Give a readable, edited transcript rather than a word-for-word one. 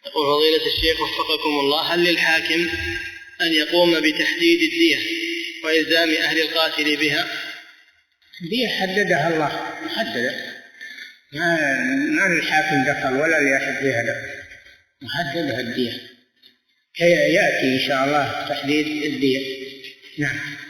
يقول فضيلة الشيخ وفقكم الله، هل للحاكم أن يقوم بتحديد الدية وإلزام أهل القاتل بها؟ الدية حددها الله، محددة، ما للحاكم دخل ولا لأحد فيها دخل، محددها الدية، يأتي إن شاء الله تحديد الدية. نعم.